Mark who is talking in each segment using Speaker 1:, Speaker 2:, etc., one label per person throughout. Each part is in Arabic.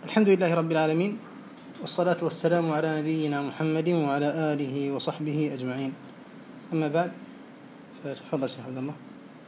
Speaker 1: الحمد لله رب العالمين، والصلاة والسلام على نبينا محمد وعلى آله وصحبه أجمعين. أما بعد، فتفضل شيخ عبد الله.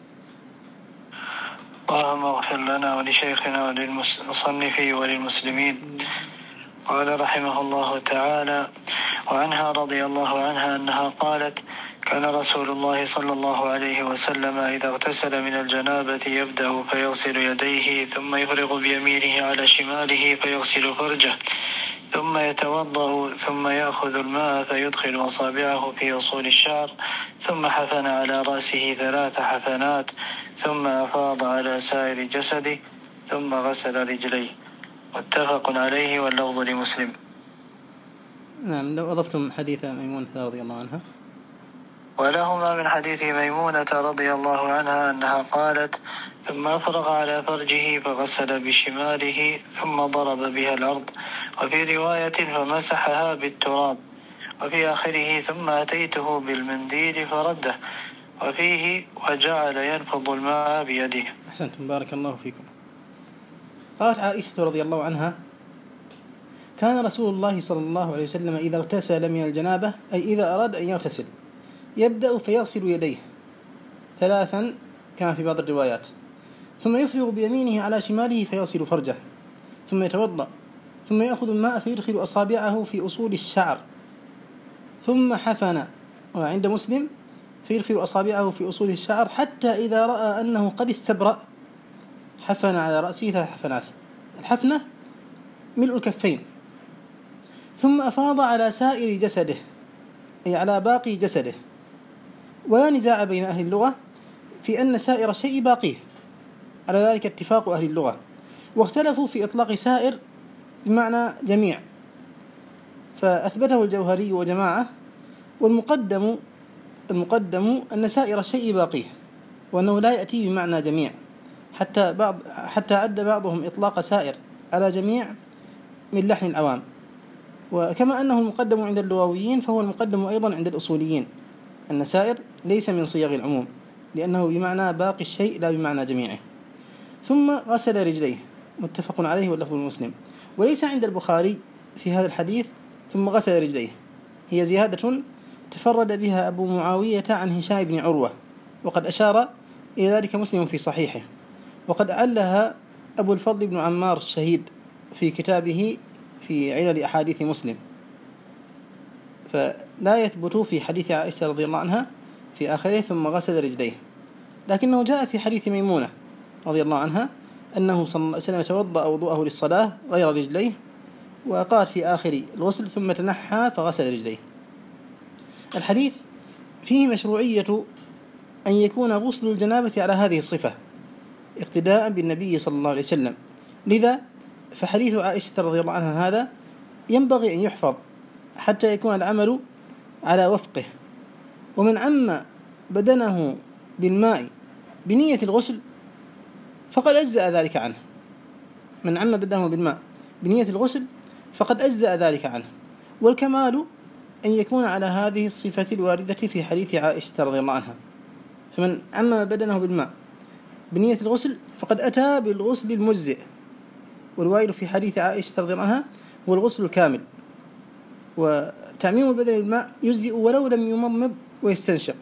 Speaker 2: اللهم اغفر لنا ولشيخنا وللمصنف وللمسلمين. قال رحمه الله تعالى: وعنها رضي الله عنها أنها قالت: كان رسول الله صلى الله عليه وسلم إذا اغتسل من الجنابة يبدأ فيغسل يديه ثم يفرغ بيمينه على شماله فيغسل فرجه ثم يتوضأ ثم يأخذ الماء فيدخل أصابعه في أصول الشعر ثم حفن على رأسه 3 حفنات ثم أفاض على سائر جسده ثم غسل رجليه. متفق عليه واللفظ لمسلم.
Speaker 1: نعم، لو أضفتم حديث ميمونة رضي الله عنها.
Speaker 2: ولهما من حديث ميمونة رضي الله عنها أنها قالت: ثم أفرغ على فرجه فغسل بشماله ثم ضرب بها الأرض، وفي رواية فمسحها بالتراب، وفي آخره ثم أتيته بالمنديل فرده، وفيه وجعل ينفض الماء بيده.
Speaker 1: أحسنتم، بارك الله فيكم. قالت عائشة رضي الله عنها: كان رسول الله صلى الله عليه وسلم إذا اغتسل من الجنابة، أي إذا أراد أن يغتسل، يبدأ فيغسل يديه 3 كما في بعض الروايات، ثم يفرغ بيمينه على شماله فيغسل فرجه، ثم يتوضأ، ثم يأخذ الماء فيدخل أصابعه في أصول الشعر، ثم حفن، وعند مسلم فيدخل أصابعه في أصول الشعر حتى إذا رأى أنه قد استبرأ حفن على رأسه 3 حفنات. الحفنة ملء الكفين، ثم أفاض على سائر جسده، أي على باقي جسده. ولا نزاع بين أهل اللغة في أن سائر شيء باقيه، على ذلك اتفاق أهل اللغة، واختلفوا في إطلاق سائر بمعنى جميع، فأثبته الجوهري وجماعة، والمقدم أن سائر شيء باقيه، وأنه لا يأتي بمعنى جميع، حتى أدى بعضهم إطلاق سائر على جميع من لحن العوام. وكما أنه المقدم عند اللغويين فهو المقدم أيضا عند الأصوليين، أن سائر ليس من صيغ العموم، لأنه بمعنى باقي الشيء لا بمعنى جميعه. ثم غسل رجليه، متفق عليه واللفظ المسلم. وليس عند البخاري في هذا الحديث ثم غسل رجليه، هي زيادة تفرد بها أبو معاوية عن هشام بن عروة، وقد أشار إلى ذلك مسلم في صحيحه، وقد علها أبو الفضل بن عمار الشهيد في كتابه في علل أحاديث مسلم، فلا يثبت في حديث عائشة رضي الله عنها في آخره ثم غسل رجليه، لكنه جاء في حديث ميمونة رضي الله عنها أنه صلى الله عليه وسلم توضأ وضوءه للصلاة غير رجليه، وقال في آخر الغسل ثم تنحى فغسل رجليه. الحديث فيه مشروعية أن يكون غسل الجنابة على هذه الصفة اقتداء بالنبي صلى الله عليه وسلم، لذا فحديث عائشة رضي الله عنها هذا ينبغي أن يحفظ حتى يكون العمل على وفقه. ومن عم بدنه بالماء بنية الغسل فقد أجزأ ذلك عنه، من عم بدنه بالماء بنية الغسل فقد أجزأ ذلك عنه. والكمال أن يكون على هذه الصفة الواردة في حديث عائشة رضي الله عنها، فمن عم بدنه بالماء بنية الغسل فقد أتى بالغسل المجزئ، والوارد في حديث عائشة رضي الله عنها هو الغسل الكامل. وتعميم البدن بالماء يجزئ ولو لم يمضمض ويستنشق.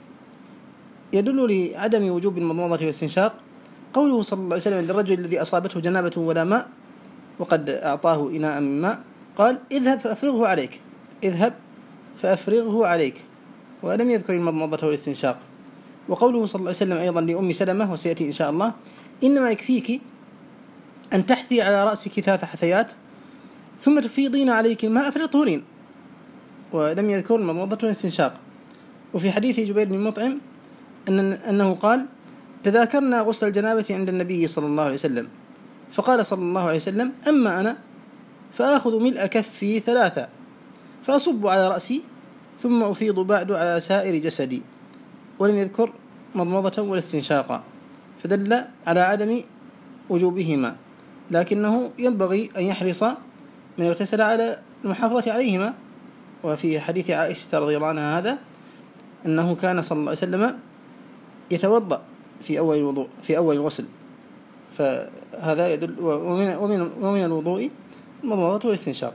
Speaker 1: يدل لعدم وجوب المضمضة والاستنشاق قوله صلى الله عليه وسلم للرجل الذي أصابته جنابة ولا ماء وقد أعطاه إناء من ماء، قال: اذهب فأفرغه عليك، اذهب فأفرغه عليك، ولم يذكر المضمضة والاستنشاق. وقوله صلى الله عليه وسلم أيضا لأم سلمة، وسيأتي إن شاء الله: إنما يكفيك أن تحثي على رأسك 3 حثيات ثم تفيضين عليك الماء فلتطهرين، ولم يذكر المضمضة والاستنشاق. وفي حديث جبير بن مطعم أنه قال: تذاكرنا غسل الجنابة عند النبي صلى الله عليه وسلم، فقال صلى الله عليه وسلم: أما أنا فآخذ ملء كفي 3 فأصب على رأسي ثم أفيض بعد على سائر جسدي، ولم يذكر مضمضة ولا استنشاقا، فدل على عدم وجوبهما، لكنه ينبغي أن يحرص من اغتسل على المحافظة عليهما. وفي حديث عائشة رضي الله عنها هذا أنه كان صلى الله عليه وسلم يتوضأ في أول الوضوء في أول الغسل، فهذا يدل. ومن الوضوء المضمضة والاستنشاق.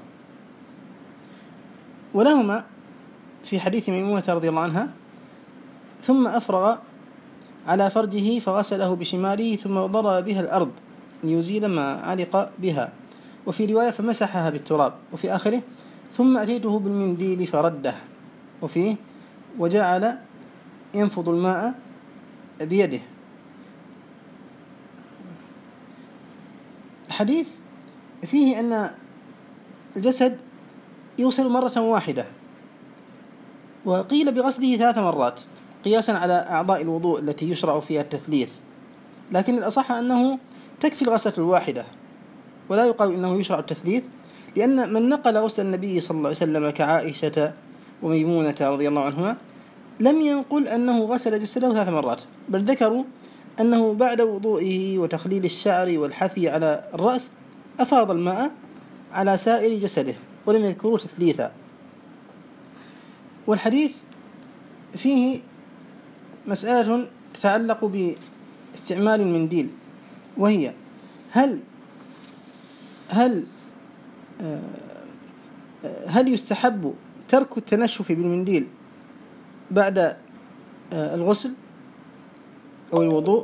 Speaker 1: ولهما في حديث ميمونة رضي الله عنها: ثم أفرغ على فرجه فغسله بشماله ثم ضرب بها الأرض ليزيل ما علق بها. وفي رواية: فمسحها بالتراب. وفي آخره: ثم أتيته بالمنديل فرده. وفيه: وجعل ينفض الماء بيده. الحديث فيه أن الجسد يغسل مرة واحدة، وقيل بغسله 3 مرات قياسا على أعضاء الوضوء التي يشرع فيها التثليث، لكن الأصح أنه تكفي الغسلة الواحدة ولا يقال إنه يشرع التثليث، لأن من نقل غسل النبي صلى الله عليه وسلم كعائشة وميمونة رضي الله عنهما لم ينقل أنه غسل جسده 3 مرات، بل ذكروا أنه بعد وضوئه وتخليل الشعر والحثي على الرأس أفاض الماء على سائر جسده ولم يذكروا تثليثا. والحديث فيه مسألة تتعلق باستعمال المنديل، وهي: هل يستحب ترك التنشف بالمنديل بعد الغسل أو الوضوء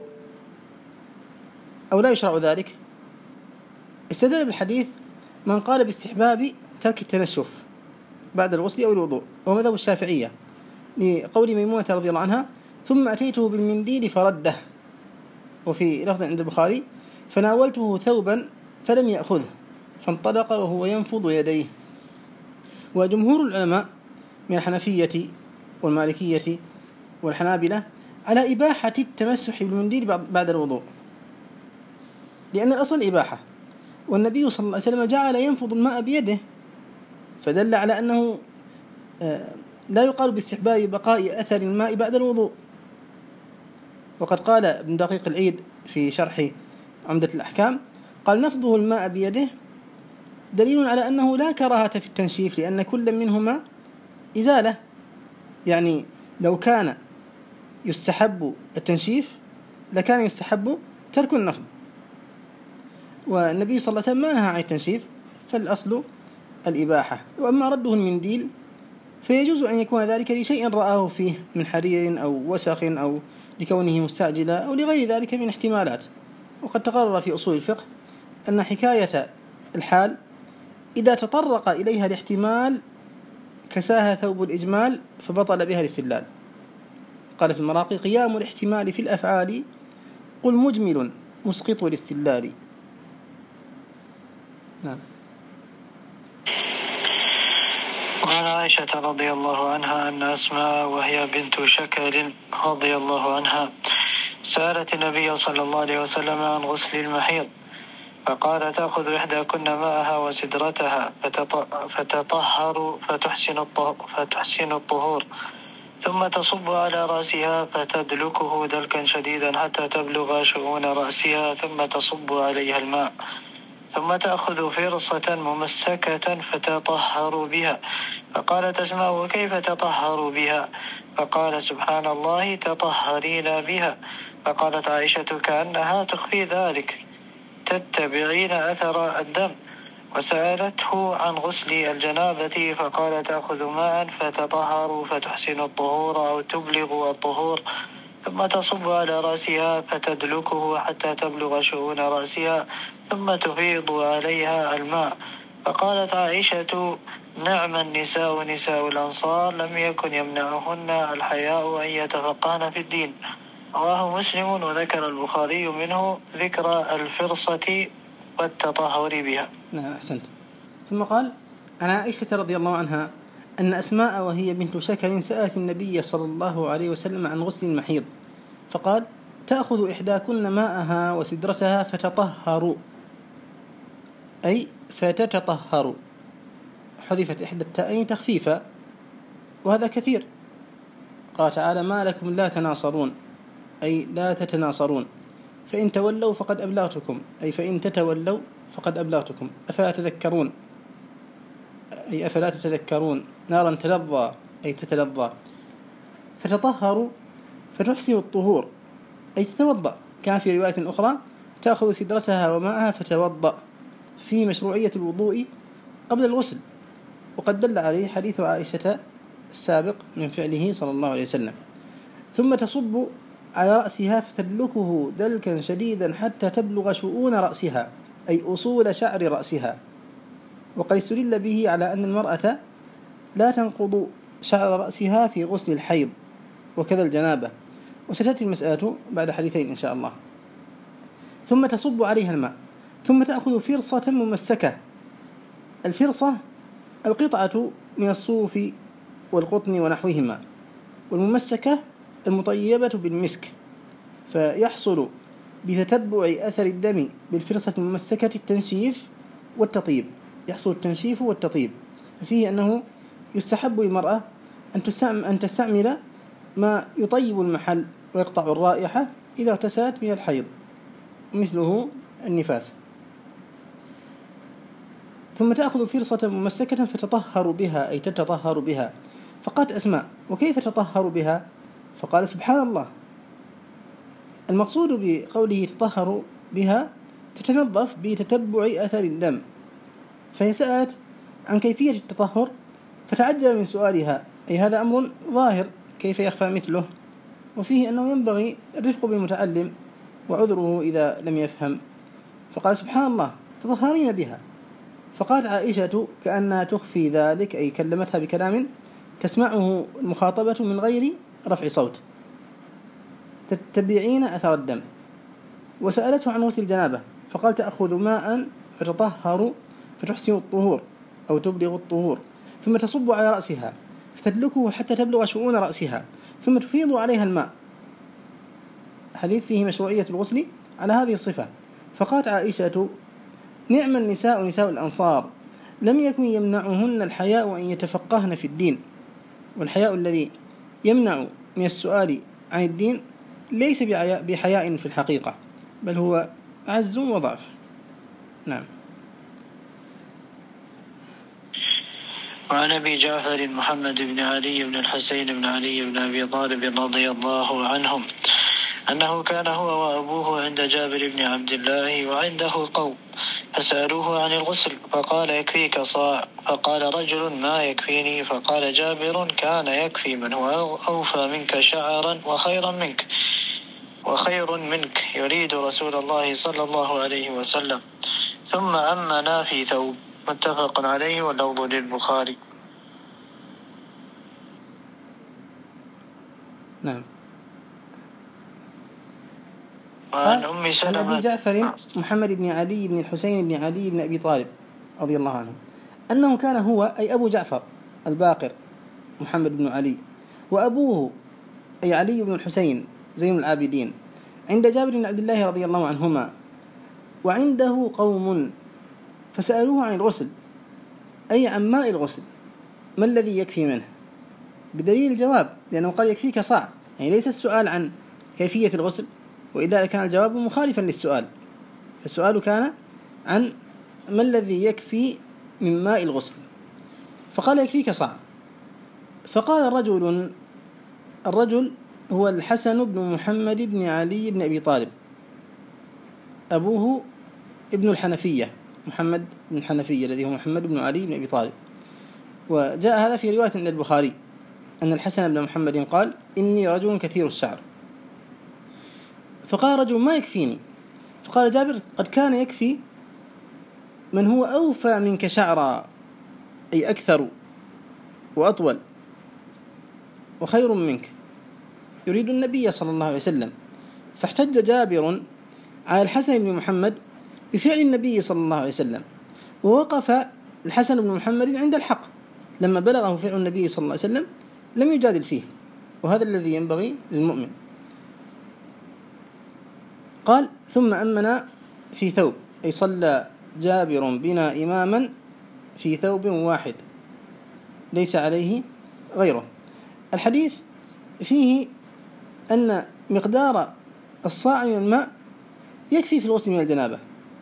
Speaker 1: أو لا يشرع ذلك؟ استدل بالحديث من قال باستحباب ترك التنشف بعد الغسل أو الوضوء، وهو مذهب الشافعية، لقول ميمونة رضي الله عنها: ثم أتيته بالمنديل فرده. وفي لفظ عند البخاري: فناولته ثوبا فلم يأخذه فانطلق وهو ينفض يديه. وجمهور العلماء من الحنفية والمالكية والحنابلة على إباحة التمسح بالمنديل بعد الوضوء، لأن الأصل إباحة، والنبي صلى الله عليه وسلم جعل ينفض الماء بيده، فدل على أنه لا يقال باستحباب بقاء أثر الماء بعد الوضوء. وقد قال ابن دقيق العيد في شرح عمدة الأحكام: قال: نفضه الماء بيده دليل على أنه لا كراهة في التنشيف، لأن كل منهما إزالة، يعني لو كان يستحب التنشيف لكان يستحب ترك النفض، والنبي صلى الله عليه وسلم ما نهى عن التنشيف، فالأصل الإباحة. وأما رده المنديل فيجوز أن يكون ذلك لشيء رآه فيه من حرير أو وسخ أو لكونه مستعجلا أو لغير ذلك من احتمالات. وقد تقرر في أصول الفقه أن حكاية الحال إذا تطرق إليها الاحتمال كساها ثوب الإجمال فبطل بها الاستدلال. قال في المراقي: قيام الاحتمال في الأفعال قل مجمل مسقط الاستدلال. نعم.
Speaker 2: وعن عائشة رضي الله عنها أن أسماء وهي بنت شكر رضي الله عنها سألت النبي صلى الله عليه وسلم عن غسل المحيض، فقال: تأخذ إحداكن ماءها وسدرتها فتطهر فتحسن الطهور، ثم تصب على رأسها فتدلكه دلكا شديدا حتى تبلغ شؤون رأسها، ثم تصب عليها الماء، ثم تأخذ فرصة ممسكة فتطهر بها. فقالت أسماء: وكيف تطهر بها؟ فقال: سبحان الله تطهرين بها. فقالت عائشة: كأنها تخفي ذلك، تتبعين أثر الدم. وسألته عن غسل الجنابة فقال: تأخذ ماء فتطهر فتحسن الطهور أو تبلغ الطهور، ثم تصب على رأسها فتدلكه حتى تبلغ شؤون رأسها، ثم تفيض عليها الماء. فقالت عائشة: نعم النساء نساء الأنصار، لم يكن يمنعهن الحياء أن يتفقهن في الدين. رواه مسلم. وذكر البخاري منه ذكر الفرصة والتطهر بها.
Speaker 1: نعم، أحسنت. ثم قال: عن عائشة رضي الله عنها أن أسماء وهي بنت شكر سألت النبي صلى الله عليه وسلم عن غسل المحيض، فقال: تأخذ إحداكن ماءها وسدرتها فتطهر، أي فتتطهر، حذفت إحدى التاءين تخفيفا، وهذا كثير. قال تعالى: ما لكم لا تناصرون، أي لا تتناصرون، فإن تولوا فقد أبلغتكم، أي فإن تتولوا فقد أبلغتكم، أفلا تذكرون، أي أفلا تتذكرون، نارا تلظى، أي تتلظى، فتطهروا فتحسن الطهور، أي تتوضأ. كان في رواية أخرى: تأخذ سدرتها وماءها فتوضأ، فيه مشروعية الوضوء قبل الغسل، وقد دل عليه حديث عائشة السابق من فعله صلى الله عليه وسلم. ثم تصب على رأسها فتدلكه دلكا شديدا حتى تبلغ شؤون رأسها، أي أصول شعر رأسها. وقد استدل به على أن المرأة لا تنقض شعر رأسها في غسل الحيض وكذا الجنابة، وستأتي المسألة بعد حديثين إن شاء الله. ثم تصب عليها الماء، ثم تأخذ فرصة ممسكة. الفرصة القطعة من الصوف والقطن ونحوهما، والممسكة المطيبة بالمسك، فيحصل بتتبع أثر الدم بالفرصة الممسكة التنشيف والتطيب، يحصل التنشيف والتطيب. ففيه أنه يستحب للمرأة أن تستعمل ما يطيب المحل ويقطع الرائحة إذا اغتسلت من الحيض، مثله النفاس. ثم تأخذ فرصة ممسكة فتطهر بها، أي تتطهر بها. فقالت أسماء: وكيف تطهر بها؟ فقال: سبحان الله، المقصود بقوله تطهر بها تتنظف بتتبع أثر الدم. فهي سألت عن كيفية التطهر فتعجب من سؤالها، أي هذا أمر ظاهر كيف يخفى مثله، وفيه أنه ينبغي الرفق بالمتعلم وعذره إذا لم يفهم. فقال: سبحان الله، تطهرين بها. فقالت عائشة كأنها تخفي ذلك، أي كلمتها بكلام تسمعه المخاطبة من غير رفع صوت: تتبعين أثر الدم. وسألته عن غسل الجنابة، فقال: تأخذ ماء فتطهر فتحسن الطهور أو تبلغ الطهور، ثم تصب على رأسها فتدلكه حتى تبلغ شؤون رأسها، ثم تفيض عليها الماء. حديث فيه مشروعية الغسل على هذه الصفة. فقالت عائشة: نعم النساء نساء الأنصار، لم يكن يمنعهن الحياء أن يتفقهن في الدين. والحياء الذي يمنع من السؤال عن الدين ليس بحياء في الحقيقة، بل هو عجز وضعف. نعم.
Speaker 2: وعن أبي جعفر محمد بن علي بن الحسين بن علي بن أبي طالب رضي الله عنهم أنه كان هو وأبوه عند جابر بن عبد الله وعنده قوم، فسألوه عن الغسل فقال: يكفيك صاع. فقال رجل: ما يكفيني؟ فقال جابر: كان يكفي من هو أوفى منك شعرا وخير منك يريد رسول الله صلى الله عليه وسلم. ثم أمنا في ثوب. متفق عليه واللفظ للبخاري.
Speaker 1: نعم.
Speaker 2: وعن أم سلمة
Speaker 1: عن أبي جعفر محمد بن علي بن الحسين بن علي بن أبي طالب رضي الله عنه أنه كان هو، أي أبو جعفر الباقر محمد بن علي، وأبوه أي علي بن الحسين زين العابدين، عند جابر بن عبد الله رضي الله عنهما، وعنده قوم فسألوه عن الغسل، أي عن ماء الغسل، ما الذي يكفي منه؟ بدليل الجواب، لأنه قال: يكفيك صاع، يعني ليس السؤال عن كيفية الغسل، وإذا كان الجواب مخالفا للسؤال. فالسؤال كان عن ما الذي يكفي من ماء الغسل، فقال: يكفيك صاع. فقال الرجل هو الحسن بن محمد بن علي بن أبي طالب، أبوه ابن الحنفية، محمد بن الحنفية الذي هو محمد بن علي بن أبي طالب. وجاء هذا في رواية عند البخاري أن الحسن بن محمد قال: إني رجل كثير الشعر. فقال رجل: ما يكفيني؟ فقال جابر: قد كان يكفي من هو أوفى منك شعرا، أي أكثر وأطول وخير منك، يريد النبي صلى الله عليه وسلم. فاحتج جابر على الحسن بن محمد بفعل النبي صلى الله عليه وسلم، ووقف الحسن بن محمد عند الحق لما بلغه فعل النبي صلى الله عليه وسلم، لم يجادل فيه، وهذا الذي ينبغي للمؤمن. قال: ثم أمنا في ثوب، أي صلى جابر بنا إماما في ثوب واحد ليس عليه غيره. الحديث فيه أن مقدار الصاع من الماء يكفي في الغسل من الجنابة،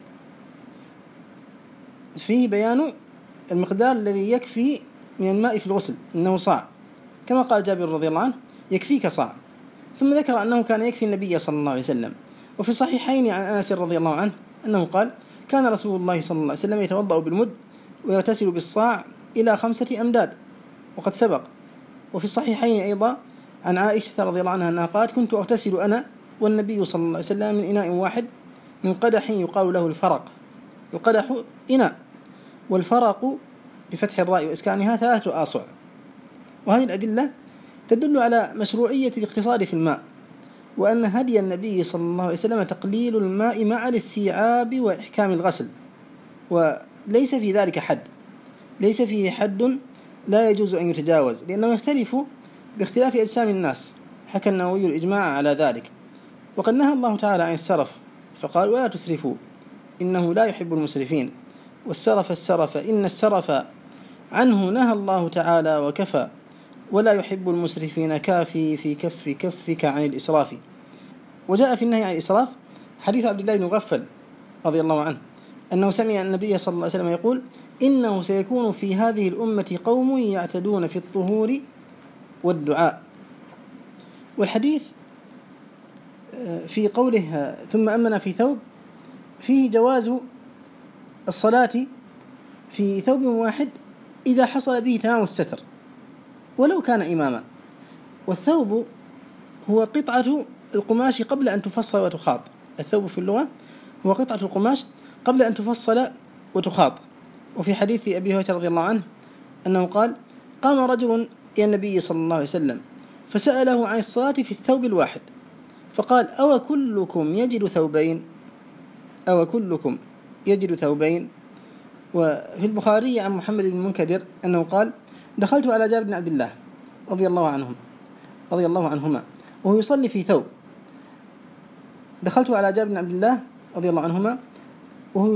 Speaker 1: فيه بيان المقدار الذي يكفي من الماء في الغسل إنه صاع، كما قال جابر رضي الله عنه: يكفيك صاع. ثم ذكر أنه كان يكفي النبي صلى الله عليه وسلم. وفي الصحيحين عن أنس رضي الله عنه أنه قال: كان رسول الله صلى الله عليه وسلم يتوضأ بالمد ويغتسل بالصاع إلى 5 أمداد، وقد سبق. وفي الصحيحين أيضا عن عائشة رضي الله عنها أنها قالت: كنت أغتسل أنا والنبي صلى الله عليه وسلم من إناء واحد من قدح يقال له الفرق. القدح إناء، والفرق بفتح الراء وإسكانها 3 آصع. وهذه الأدلة تدل على مشروعية الاقتصاد في الماء، وأن هدي النبي صلى الله عليه وسلم تقليل الماء مع الاستيعاب وإحكام الغسل، وليس في ذلك حد، ليس فيه حد لا يجوز أن يتجاوز، لأنه يختلف باختلاف أجسام الناس. حكى النووي الإجماع على ذلك. وقد نهى الله تعالى عن السرف فقال: ولا تسرفوا إنه لا يحب المسرفين، والسرف إن السرف عنه نهى الله تعالى وكفى، ولا يحب المسرفين كافي في كفك عن الإسراف. وجاء في النهي عن الإسراف حديث عبد الله بن مغفل رضي الله عنه أنه سمع النبي صلى الله عليه وسلم يقول: إنه سيكون في هذه الأمة قوم يعتدون في الطهور والدعاء. والحديث في قوله: ثم أمن في ثوب، فيه جواز الصلاة في ثوب واحد إذا حصل به تمام الستر ولو كان إماما. والثوب هو قطعة القماش قبل أن تفصل وتخاط. الثوب في اللغة هو قطعة القماش قبل أن تفصل وتخاط. وفي حديث أبي هريرة رضي الله عنه أنه قال: قام رجل إلى النبي صلى الله عليه وسلم فسأله عن الصلاة في الثوب الواحد، فقال: أو كلكم يجد ثوبين؟ أو كلكم يجد ثوبين؟ وفي البخاري عن محمد بن المنكدر أنه قال: دخلت على جابر بن عبد الله رضي الله عنهما وهو يصلي في ثوب. دخلت على جابر بن عبد الله رضي الله عنهما وهو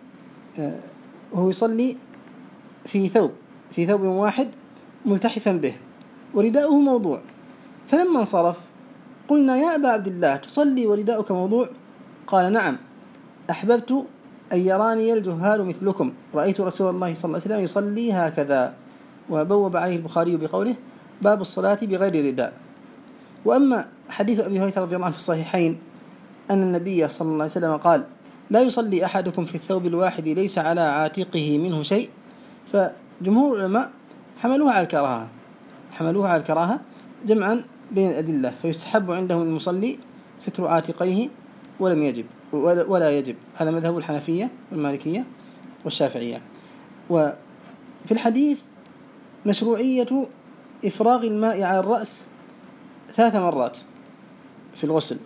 Speaker 1: يصلي في ثوب واحد ملتحفا به ورداؤه موضوع. فلما انصرف قلنا: يا أبا عبد الله، تصلي ورداؤك موضوع؟ قال: نعم، أحببت أن يراني الجهال مثلكم، رأيت رسول الله صلى الله عليه وسلم يصلي هكذا. وبوب عليه البخاري بقوله: باب الصلاة بغير رداء. وأما حديث أبي هريرة رضي الله عنه في الصحيحين أن النبي صلى الله عليه وسلم قال: لا يصلي أحدكم في الثوب الواحد ليس على عاتقه منه شيء، فجمهور العلماء حملوها على الكراهة جمعا بين الأدلة، فيستحب عندهم المصلي ستر عاتقيه ولا يجب. هذا مذهب الحنفية والمالكية والشافعية. وفي الحديث مشروعية إفراغ الماء على الرأس 3 مرات في الغسل،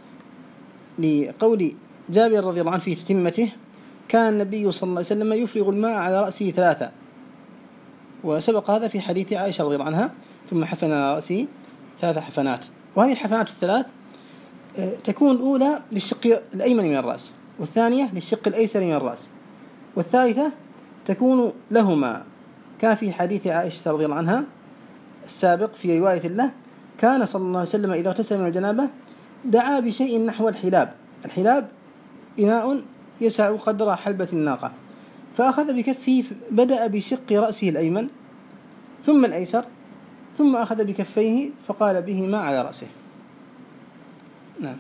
Speaker 1: لقول جابر رضي الله عنه في تتمته: كان النبي صلى الله عليه وسلم يفرغ الماء على رأسه 3. وسبق هذا في حديث عائشة رضي الله عنها: ثم حفن على رأسه 3 حفنات. وهذه الحفنات ال3 تكون الأولى للشق الأيمن من الرأس، والثانية للشق الأيسر من الرأس، والثالثة تكون لهما. كان في حديث عائشة رضي الله عنها السابق في رواية له: كان صلى الله عليه وسلم إذا اغتسل من الجنابة دعا بشيء نحو الحلاب إناء يسع قدر حلبة الناقة، فأخذ بكفه، بدأ بشق رأسه الأيمن ثم الأيسر، ثم أخذ بكفيه فقال بهما على رأسه. نعم.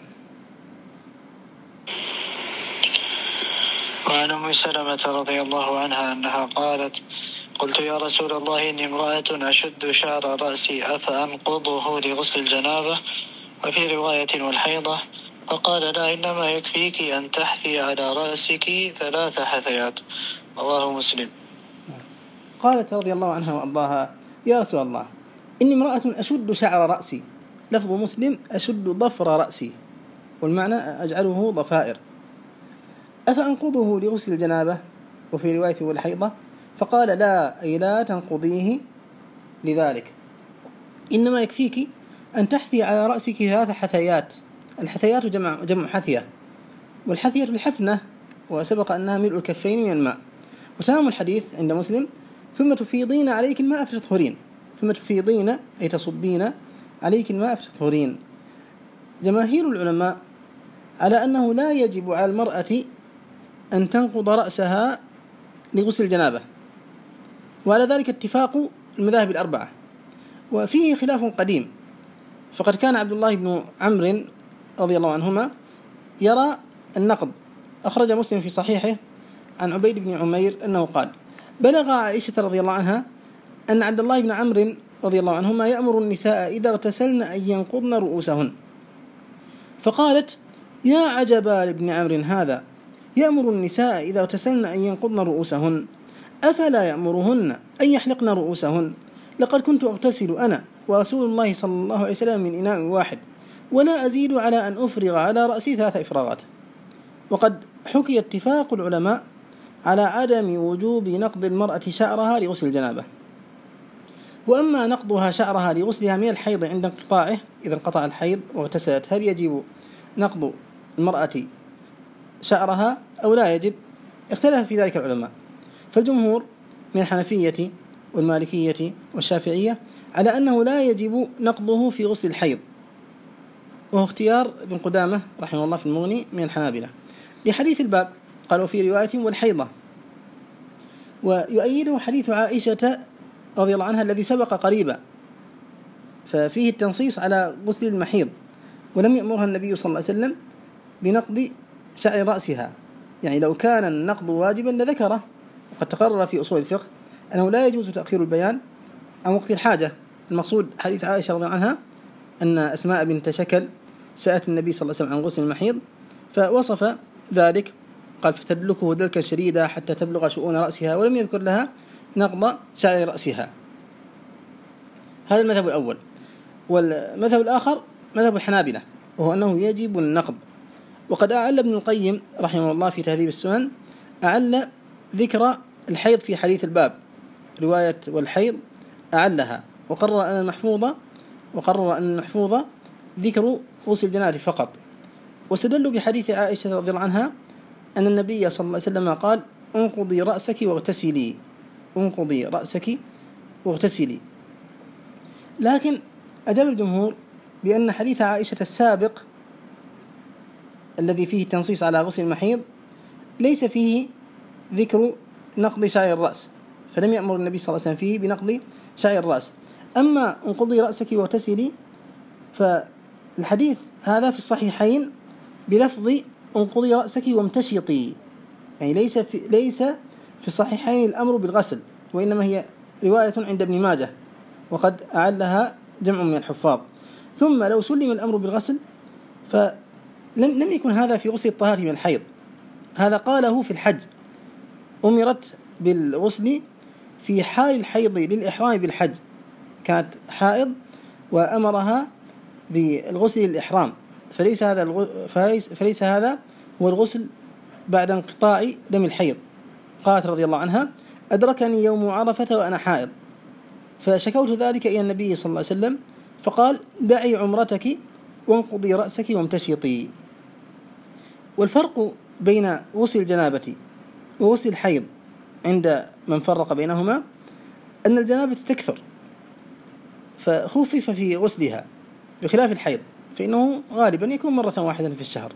Speaker 2: وعن أم سلمة رضي الله عنها أنها قالت: قلت: يا رسول الله، إني امرأة أشد شعر رأسي، أفأنقضه لغسل الجنابة؟ وفي رواية: والحيضة؟ فقال: لا، إنما يكفيك أن تحثي على رأسك 3 حثيات. رواه مسلم.
Speaker 1: قالت رضي الله عنها وأرضاها: يا رسول الله، إني امرأة أشد شعر رأسي. لفظ مسلم: أشد ضفر رأسي، والمعنى أجعله ضفائر. أفأنقضه لغسل الجنابة؟ وفي رواية: والحيضة؟ فقال: لا، أي لا تنقضيه لذلك، إنما يكفيك أن تحثي على رأسك 3 حثيات. الحثيات جمع حثية، والحثية الحفنة، وسبق أنها ملء الكفين من الماء. وتمام الحديث عند مسلم: ثم تفيضين عليك الماء فتطهرين. ثم تفيضين أي تصبين عليك الماء فتطهرين. جماهير العلماء على أنه لا يجب على المرأة أن تنقض رأسها لغسل الجنابة، وعلى ذلك اتفاق المذاهب ال4. وفيه خلاف قديم، فقد كان عبد الله بن عمرو رضي الله عنهما يرى النقض. أخرج مسلم في صحيحه عن عبيد بن عمير أنه قال: بلغ عائشة رضي الله عنها أن عبد الله بن عمرو رضي الله عنهما يأمر النساء إذا اغتسلن أن ينقضن رؤوسهن، فقالت: يا عجبا لابن عمرو هذا، يأمر النساء إذا اغتسلن أن ينقضن رؤوسهن، أفلا يأمرهن أن يحلقن رؤوسهن؟ لقد كنت أغتسل أنا ورسول الله صلى الله عليه وسلم من إناء واحد، ولا أزيد على أن أفرغ على رأسي 3 إفراغات. وقد حكي اتفاق العلماء على عدم وجوب نقض المرأة شعرها لغسل الجنابة. وأما نقضها شعرها لغسلها من الحيض عند انقطاعه، إذا انقطع الحيض واغتسلت، هل يجب نقض المرأة شعرها أو لا يجب؟ اختلف في ذلك العلماء، فالجمهور من الحنفية والمالكية والشافعية على أنه لا يجب نقضه في غسل الحيض، وهو اختيار ابن قدامة رحمه الله في المغني من الحنابلة لحديث الباب، قالوا في رواية والحيضة. ويؤيده حديث عائشة رضي الله عنها الذي سبق قريبا، ففيه التنصيص على غسل المحيض، ولم يأمرها النبي صلى الله عليه وسلم بنقض شعر رأسها، يعني لو كان النقض واجبا لذكره. وقد تقرر في أصول الفقه أنه لا يجوز تأخير البيان عن وقت الحاجة. المقصود حديث عائشة رضي الله عنها أن أسماء بنت شكل سألت النبي صلى الله عليه وسلم عن غسل المحيض، فوصف ذلك، قال: فتدلكه دلكا شديدا حتى تبلغ شؤون رأسها، ولم يذكر لها نقض شعر رأسها. هذا المذهب الأول. والمذهب الآخر مذهب الحنابلة، وهو أنه يجب النقض. وقد أعل ابن القيم رحمه الله في تهذيب السنن، أعل ذكر الحيض في حديث الباب، رواية والحيض أعلها، وقرر أن المحفوظة ذكر غسل الجنابة فقط. واستدلوا بحديث عائشة رضي الله عنها أن النبي صلى الله عليه وسلم قال: انقضي رأسك واغتسلي، انقضي رأسك واغتسلي. لكن أجاب الجمهور بأن حديث عائشة السابق الذي فيه تنصيص على غسل المحيض ليس فيه ذكر نقض شعر الرأس، فلم يأمر النبي صلى الله عليه وسلم فيه بنقض شعر الرأس. أما انقضي رأسك واغتسلي فالحديث هذا في الصحيحين بلفظ انقضي رأسك وامتشطي، يعني ليس في الصحيحين الأمر بالغسل، وإنما هي رواية عند ابن ماجه، وقد أعلها جمع من الحفاظ. ثم لو سلم الأمر بالغسل فلم يكن هذا في غسل الطهارة من الحيض، هذا قاله في الحج، أمرت بالغسل في حال الحيض للإحرام بالحج، كانت حائض وأمرها بالغسل للإحرام، فليس هذا هو الغسل بعد انقطاع دم الحيض. قالت رضي الله عنها: أدركني يوم عرفة وأنا حائض، فشكوت ذلك إلى النبي صلى الله عليه وسلم، فقال: دعي عمرتك وانقضي رأسك وامتشطي. والفرق بين غسل الجنابة وغسل الحيض عند من فرق بينهما أن الجنابة تكثر، فخفف في غسلها، بخلاف الحيض فإنه غالبا يكون مرة واحدة في الشهر.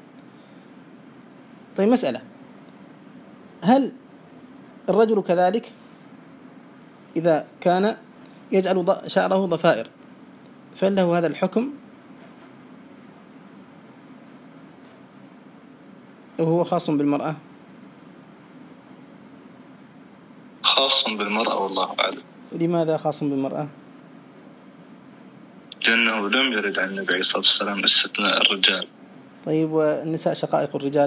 Speaker 1: طيب، مسألة: هل الرجل كذلك إذا كان يجعل شعره ضفائر فهل له هذا الحكم، وهو خاص بالمرأة؟
Speaker 3: خاص بالمرأة والله أعلم.
Speaker 1: لماذا خاص بالمرأة؟
Speaker 3: لأنه لم يرد عن النبي عليه الصلاة والسلام استثناء الرجال.
Speaker 1: طيب، والنساء شقائق الرجال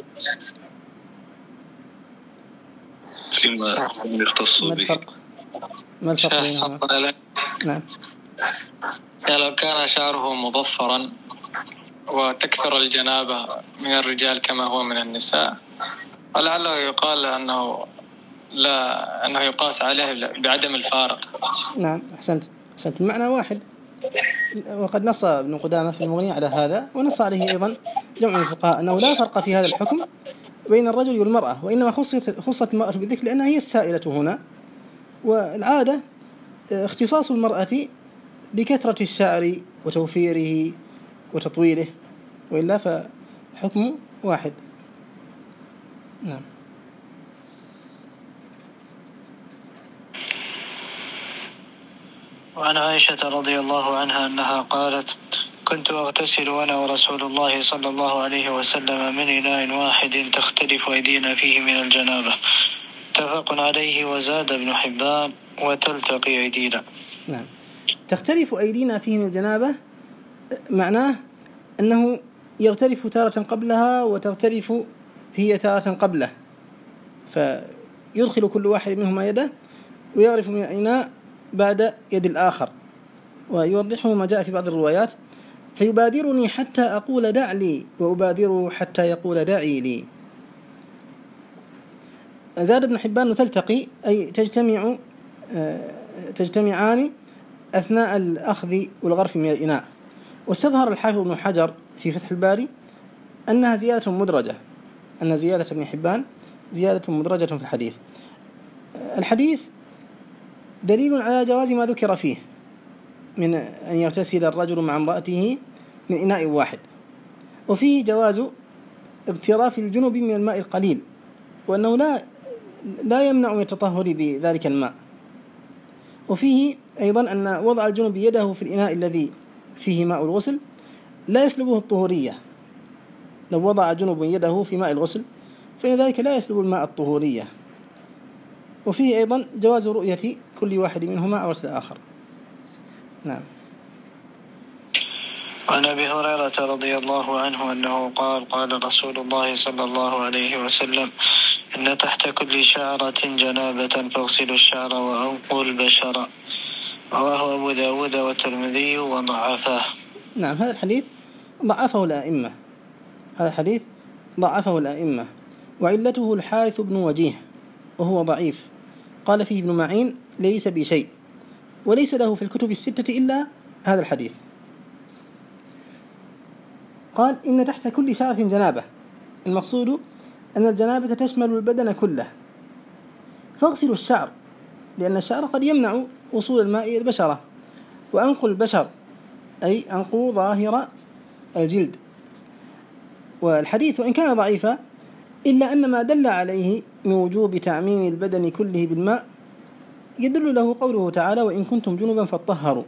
Speaker 3: فيما يختص به.
Speaker 1: ما الفرق بينهما؟ نعم.
Speaker 4: لو كان شعره مضفرا وتكثر الجنابة من الرجال كما هو من النساء، ولعله يقال أنه يقاس عليه بعدم الفارق.
Speaker 1: نعم، أحسنت، المعنى واحد. وقد نص ابن قدامة في المغني على هذا، ونص عليه أيضا جمع من الفقهاء أنه لا فرق في هذا الحكم بين الرجل والمرأة، وإنما خصت المرأة بالذكر لأنها هي السائلة هنا، والعادة اختصاص المرأة بكثرة الشعر وتوفيره وتطويله، وإلا فحكم واحد. نعم.
Speaker 2: وعن عائشة رضي الله عنها أنها قالت: كنت أغتسل أنا ورسول الله صلى الله عليه وسلم من إناء واحد تختلف أيدينا فيه من الجنابة. متفق عليه. وزاد ابن حبان وتلتقي أيدينا.
Speaker 1: نعم. تختلف أيدينا فيه من الجنابة معناه أنه يغترف تارة قبلها وتغترف هي تارة قبله، فيدخل كل واحد منهما يده ويغرف من الإناء بعد يد الآخر. ويوضحه ما جاء في بعض الروايات: فيبادرني حتى أقول دع لي وأبادره حتى يقول دعي لي. زاد ابن حبان تلتقي أي تجتمعان أثناء الأخذ والغرف من الإناء. واستظهر الحافظ ابن حجر في فتح الباري أنها زيادة مدرجة، أن زيادة ابن حبان زيادة مدرجة في الحديث. الحديث دليل على جواز ما ذكر فيه من أن يغتسل الرجل مع امرأته من إناء واحد، وفيه جواز اغتراف الجنب من الماء القليل، وأنه لا يمنع من التطهر بذلك الماء. وفيه أيضا أن وضع الجنب يده في الإناء الذي فيه ماء الغسل لا يسلبه الطهورية. لو وضع جنب يده في ماء الغسل فإن ذلك لا يسلب الماء الطهورية. وفيه أيضا جواز رؤية كل واحد منهما عورة الآخر. نعم.
Speaker 2: عن أبي هريرة رضي الله عنه أنه قال: قال رسول الله صلى الله عليه وسلم: إن تحت كل شعرة جنابة فاغسلوا الشعر وأنقوا البشر. رواه أبو داود والترمذي وضعفه.
Speaker 1: نعم. هذا الحديث ضعفه الأئمة، وعلته الحارث بن وجيه وهو ضعيف. قال فيه ابن معين: ليس بشيء، وليس له في الكتب الستة إلا هذا الحديث. قال: إن تحت كل شعرة جنابة، المقصود أن الجنابة تشمل البدن كله، فاغسلوا الشعر لأن الشعر قد يمنع وصول الماء إلى البشرة، وأنقوا البشر أي أنقوا ظاهر الجلد. والحديث وإن كان ضعيفا إلا أن ما دل عليه من وجوب تعميم البدن كله بالماء يدل له قوله تعالى: وإن كنتم جنبا فاطهروا.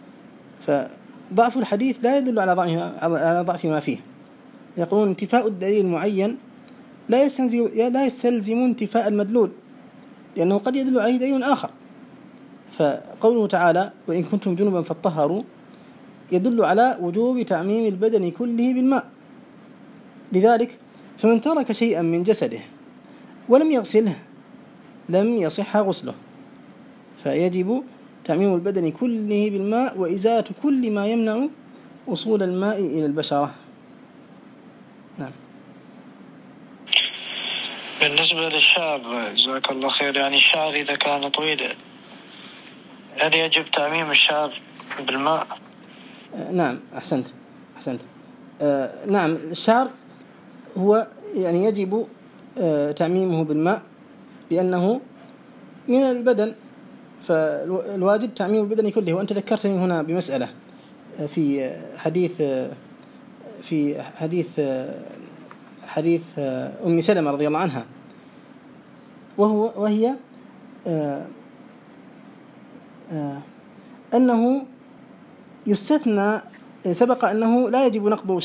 Speaker 1: فضعف الحديث لا يدل على ضعف ما فيه. يقولون انتفاء الدليل المعين لا يستلزم انتفاء المدلول، لأنه قد يدل عليه دليل آخر. فقوله تعالى: وإن كنتم جنبا فاطهروا يدل على وجوب تعميم البدن كله بالماء. لذلك فمن ترك شيئا من جسده ولم يغسله لم يصح غسله، فيجب تعميم البدن كله بالماء وإزالة كل ما يمنع وصول الماء إلى البشرة. نعم.
Speaker 2: بالنسبة للشعر جزاك الله خير، يعني الشعر إذا كان طويل هل يجب تعميم الشعر بالماء؟
Speaker 1: نعم. أحسنت. نعم، الشعر هو يعني يجب تعميمه بالماء لأنه من البدن، فالواجب تعميم البدن كله. وأنت ذكرتني هنا بمسألة في حديث أم سلمة رضي الله عنها، وهي أنه يستثنى، سبق أنه لا يجب نقض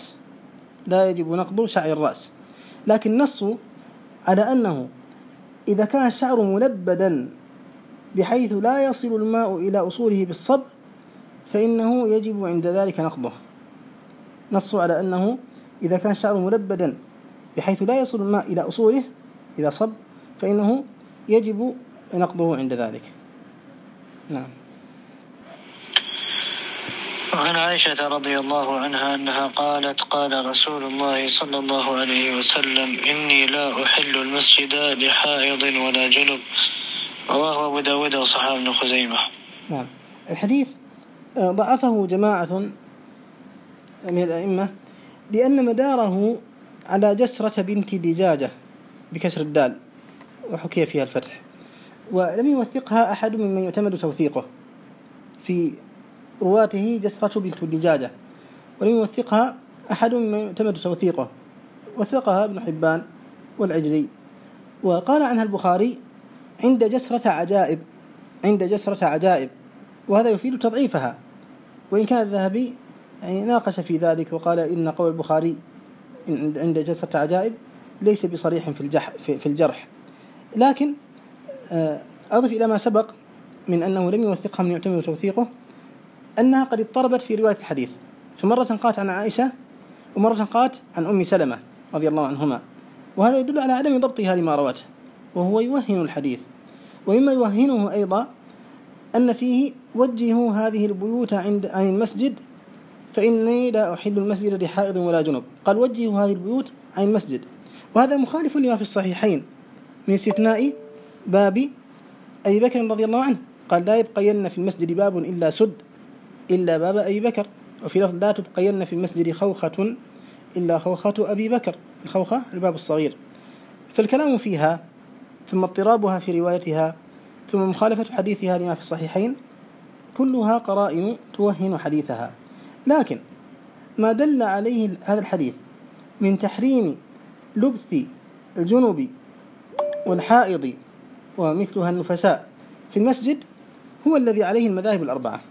Speaker 1: شعر الرأس، لكن نصوا على أنه إذا كان الشعر ملبدا بحيث لا يصل الماء إلى أصوله بالصب فإنه يجب عند ذلك نقضه. نصوا على أنه إذا كان الشعر ملبدا بحيث لا يصل الماء إلى أصوله إذا صب فإنه يجب نقضه عند ذلك. نعم.
Speaker 2: وعن عائشة رضي الله عنها أنها قالت: قال رسول الله صلى الله عليه وسلم: إني لا أحل المسجد لحائض ولا جنب. رواه أبو داود وصححه ابن خزيمة.
Speaker 1: نعم. الحديث ضعفه جماعة من الأئمة لأن مداره على جسرة بنت دجاجة بكسر الدال وحكي فيها الفتح، ولم يوثقها أحد ممن يعتمد توثيقه. في رواته جسرة بنت دجاجة، ولم يوثقها أحد ممن يعتمد توثيقه، وثقها ابن حبان والعجلي. وقال عنها البخاري: عند جسرة عجائب، وهذا يفيد تضعيفها، وإن كان الذهبي يعني ناقش في ذلك وقال إن قول البخاري عند جلسة عجائب ليس بصريح في الجرح. لكن أضف إلى ما سبق من أنه لم يوثقها من يعتمد توثيقه أنها قد اضطربت في رواية الحديث، فمرة قالت عن عائشة ومرة قالت عن أم سلمة رضي الله عنهما، وهذا يدل على عدم ضبطها لما روته، وهو يوهن الحديث. ومما يوهنه أيضا أن فيه وجهوا هذه البيوت عن المسجد فإني لا أحل المسجد لحائض ولا جنب، قال وجهوا هذه البيوت عن المسجد، وهذا مخالف لما في الصحيحين من استثناء باب أبي بكر رضي الله عنه، قال لا يبقين في المسجد باب إلا سد إلا باب أبي بكر، وفي لفظ لا تبقين في المسجد خوخة إلا خوخة أبي بكر، الخوخة الباب الصغير. فالكلام فيها ثم اضطرابها في روايتها ثم مخالفة حديثها لما في الصحيحين كلها قرائن توهن حديثها. لكن ما دل عليه هذا الحديث من تحريم لبث الجنب والحائض ومثلها النفساء في المسجد هو الذي عليه المذاهب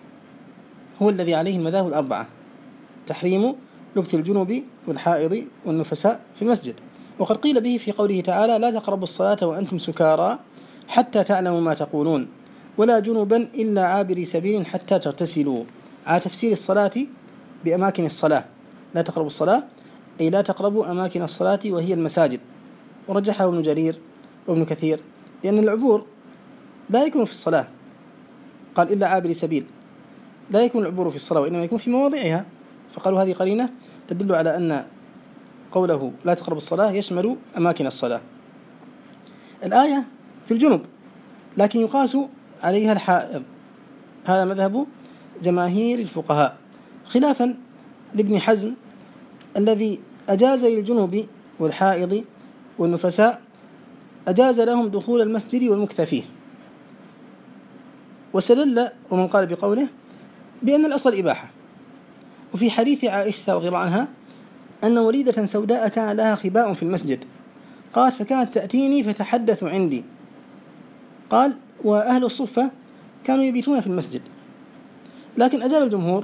Speaker 1: الأربعة، تحريم لبث الجنب والحائض والنفساء في المسجد. وقد قيل به في قوله تعالى لا تقربوا الصلاة وأنتم سكارى حتى تعلموا ما تقولون ولا جنبا إلا عابري سبيل حتى تغتسلوا، على تفسير الصلاة بأماكن الصلاة، لا تقربوا الصلاة أي لا تقربوا أماكن الصلاة وهي المساجد. ورجحه ابن جرير وابن كثير لأن العبور لا يكون في الصلاة، قال إلا عابري سبيل، لا يكون العبور في الصلاة وإنما يكون في مواضعها، فقالوا هذه قرينة تدل على أن قوله لا تقربوا الصلاة يشمل أماكن الصلاة. الآية في الجنب لكن يقاس عليها الحائض، هذا مذهب جماهير الفقهاء، خلافا لابن حزم الذي أجاز للجنوب والحائض والنفساء أجاز لهم دخول المسجد والمكث فيه، واستدل ومن قال بقوله بأن الأصل الإباحة. وفي حديث عائشة رضي الله عنها أن وليدة سوداء كان لها خباء في المسجد، قالت فكانت تأتيني فتحدث عندي، قال وأهل الصفة كانوا يبيتون في المسجد. لكن أجاب الجمهور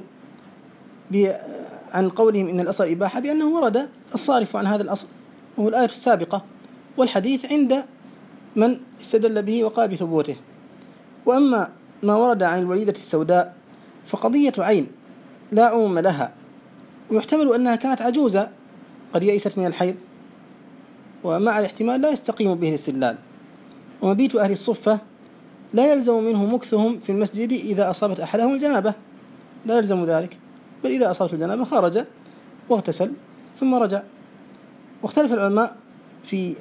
Speaker 1: عن قولهم إن الأصل إباحة بأنه ورد الصارف عن هذا الأصل وهو الآية السابقة والحديث عند من استدل به وقال بثبوته. وأما ما ورد عن الوليدة السوداء فقضية عين لا عموم لها، ويحتمل أنها كانت عجوزة قد يئست من الحيض، ومع الاحتمال لا يستقيم به الاستدلال. ومبيت أهل الصفة لا يلزم منه مكثهم في المسجد إذا أصابت أحدهم الجنابة، لا يلزم ذلك، بل إذا أصابت الجنابة خرج واغتسل ثم رجع. واختلف العلماء في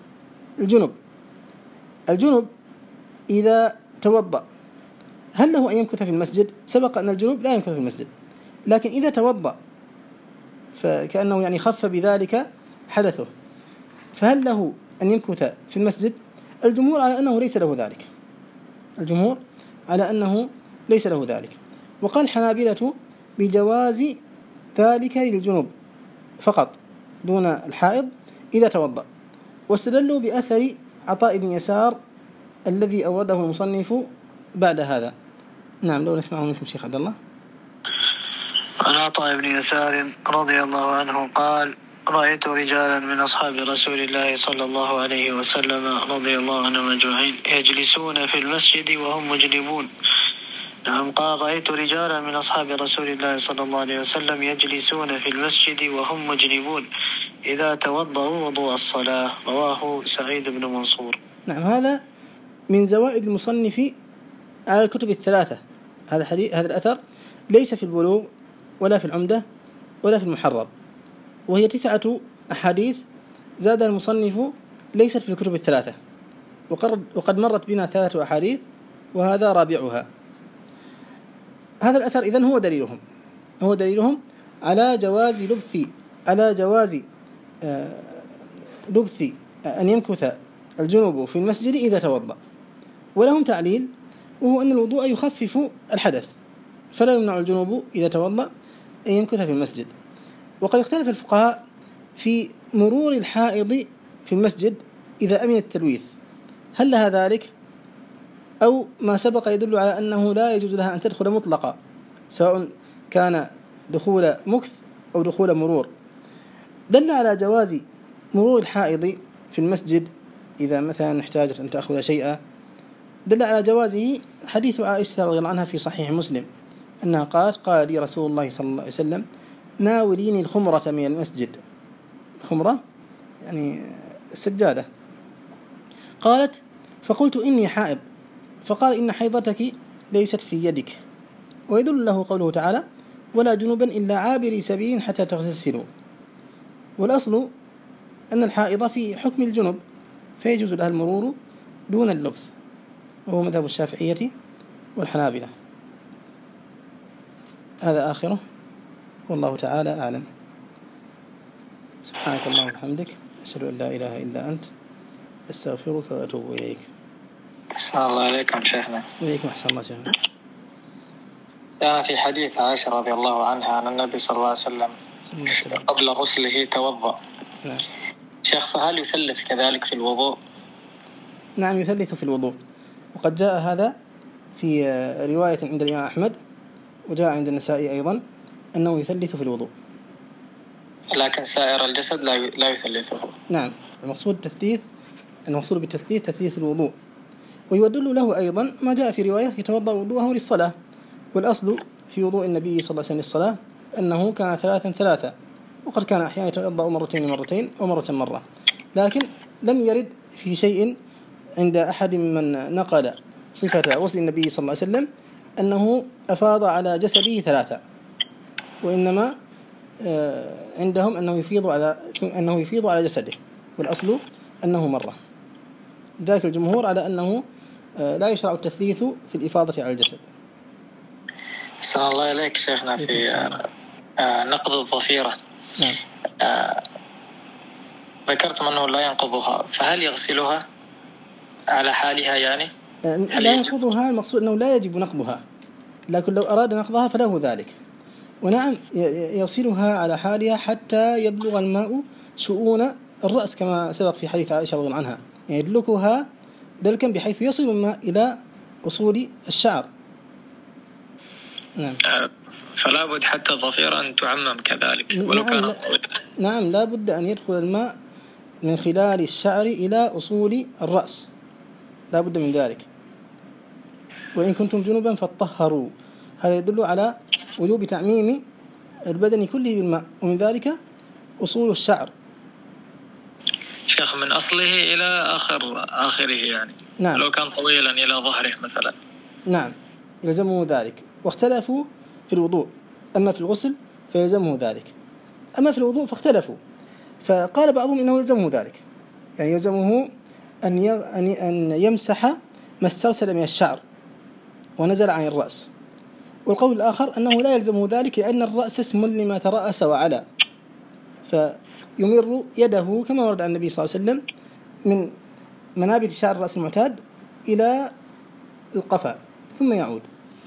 Speaker 1: الجنب إذا توضأ هل له أن يمكث في المسجد؟ سبق أن الجنوب لا يمكث في المسجد، لكن إذا توضأ فكأنه يعني خف بذلك حدثه، فهل له أن يمكث في المسجد؟ الجمهور على أنه ليس له ذلك، وقال الحنابلة بجواز ذلك للجنوب فقط دون الحائض إذا توضأ، واستدلوا بأثر عطاء بن يسار الذي أورده المصنف بعد هذا. نعم، لو نسمعه منكم شيخ عبد الله.
Speaker 2: عن عطاء بن يسار رضي الله عنه قال رأيت رجالا من أصحاب رسول الله صلى الله عليه وسلم رضي الله عنهم أجمعين يجلسون في المسجد وهم مجنبون. نعم، قال رأيت رجالا من أصحاب رسول الله صلى الله عليه وسلم يجلسون في المسجد وهم مجنبون إذا توضأوا وضوء الصلاة، رواه سعيد بن منصور.
Speaker 1: نعم، هذا من زوائد المصنف على الكتب الثلاثة. هذا الأثر ليس في البلوغ ولا في العمدة ولا في المحرر، وهي 9 أحاديث زاد المصنف ليست في الكتب الثلاثة، وقد مرت بنا 3 أحاديث وهذا رابعها. هذا الأثر إذن هو دليلهم على جواز لبث أن يمكث الجنوب في المسجد إذا توضأ، ولهم تعليل وهو أن الوضوء يخفف الحدث، فلا يمنع الجنوب إذا توضأ أن يمكث في المسجد. وقد اختلف الفقهاء في مرور الحائض في المسجد إذا أمن التلويث، هل لها ذلك أو ما سبق يدل على أنه لا يجوز لها أن تدخل مطلقا، سواء كان دخول مكث أو دخول مرور. دل على جواز مرور الحائض في المسجد إذا مثلا احتاجت أن تأخذ شيئا. دل على جوازه حديث عائشة رضي الله عنها في صحيح مسلم أنها قالت: قال لي رسول الله صلى الله عليه وسلم: ناوليني الخمرة من المسجد. الخمرة يعني السجادة. قالت: فقلت إني حائض، فقال: إن حيضتك ليست في يدك. ويدل له قوله تعالى: ولا جنبا إلا عابري سبيل حتى تغتسلوا. والأصل أن الحائض في حكم الجنب، فيجوز لها المرور دون اللبث، وهو مذهب الشافعية والحنابلة. هذا آخره، والله تعالى أعلم. سبحانك اللهم وبحمدك، أشهد أن لا إله إلا أنت، أستغفرك وأتوب إليك.
Speaker 4: أحسن الله إليكم شيخنا.
Speaker 1: إليكم أحسن الله شيخنا.
Speaker 4: كان في حديث عائشة رضي الله عنها أن النبي صلى الله عليه وسلم قبل غسله توضأ.
Speaker 1: نعم.
Speaker 4: شيخ، فهل يثلث كذلك في الوضوء؟
Speaker 1: نعم، يثلث في الوضوء، وقد جاء هذا في رواية عند الإمام أحمد، وجاء عند النسائي أيضا أنه يثلث في الوضوء،
Speaker 4: لكن سائر الجسد لا يثلثه.
Speaker 1: نعم. المقصود بالتثليث تثليث الوضوء. ويدل له أيضا ما جاء في رواية يتوضأ وضوءه للصلاة. والأصل في وضوء النبي صلى الله عليه وسلم للصلاة أنه كان 3 وقد كان أحيانا يتوضأ مرتين ومرة، لكن لم يرد في شيء عند أحد من نقل صفة غسل النبي صلى الله عليه وسلم أنه أفاض على جسده 3، وإنما عندهم أنه يفيض على جسده، والأصل أنه مرة. ذاك الجمهور على أنه لا يشرع التثليث في الإفاضة على الجسد.
Speaker 4: أحسن الله إليك شيخنا. في نقض الظفيرة،
Speaker 1: نعم.
Speaker 4: ذكرتم أنه لا ينقضها، فهل يغسلها على حالها يعني؟
Speaker 1: لا ينقضها، المقصود أنه لا يجب نقضها، لكن لو أراد نقضها فله ذلك. ونعم، يغسلها على حالها حتى يبلغ الماء شؤون الرأس، كما سبق في حديث عائشة رضي الله عنها، يعني يدلكها دلكا بحيث يصل الماء إلى أصول الشعر. نعم.
Speaker 4: فلا بد حتى الظفيرة أن تعمم كذلك ولو كان
Speaker 1: نعم، لا بد أن يدخل الماء من خلال الشعر إلى أصول الرأس، لا بد من ذلك. وإن كنتم جنبا فاطهروا، هذا يدل على وجوب تعميم البدن كله بالماء، ومن ذلك أصول الشعر.
Speaker 4: شيخ، من أصله إلى آخره يعني.
Speaker 1: نعم.
Speaker 4: لو كان طويلا إلى ظهره مثلا.
Speaker 1: نعم، يلزمه ذلك. واختلفوا في الوضوء، أما في الغسل فيلزمه ذلك، أما في الوضوء فاختلفوا، فقال بعضهم إنه يلزمه ذلك، يعني يلزمه أن يمسح ما استرسل من الشعر ونزل عن الرأس. والقول الآخر أنه لا يلزمه ذلك، لأن الرأس اسم لما ترأس وعلى، فيمر يده كما ورد عن النبي صلى الله عليه وسلم من منابت شعر الرأس المعتاد إلى القفا ثم يعود.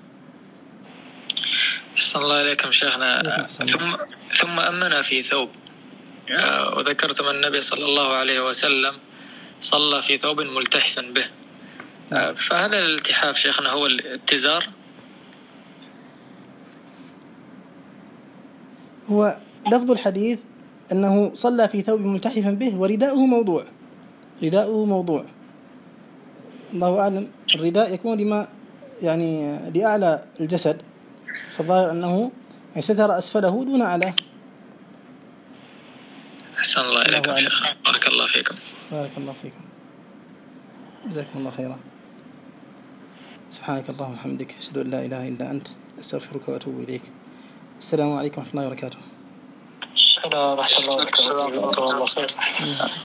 Speaker 4: أحسن الله إليكم شيخنا. ثم أمنا في ثوب، وذكرتم النبي صلى الله عليه وسلم صلى في ثوب ملتحفا به، فهل الالتحاف شيخنا هو الاتزار؟
Speaker 1: هو لفظ الحديث أنه صلى في ثوب ملتحفا به ورداؤه موضوع. الله أعلم. الرداء يكون لما يعني لأعلى الجسد، فالظاهر أنه ستر أسفله دون أعلاه.
Speaker 4: أحسن الله إليكم شيخ، بارك الله فيكم.
Speaker 1: بارك الله فيكم، جزاكم الله خيرا. سبحانك اللهم وبحمدك، أشهد أن لا إله إلا أنت، أستغفرك وأتوب إليك. السلام عليكم ورحمة الله وبركاته.
Speaker 2: السلام ورحمة الله وبركاته.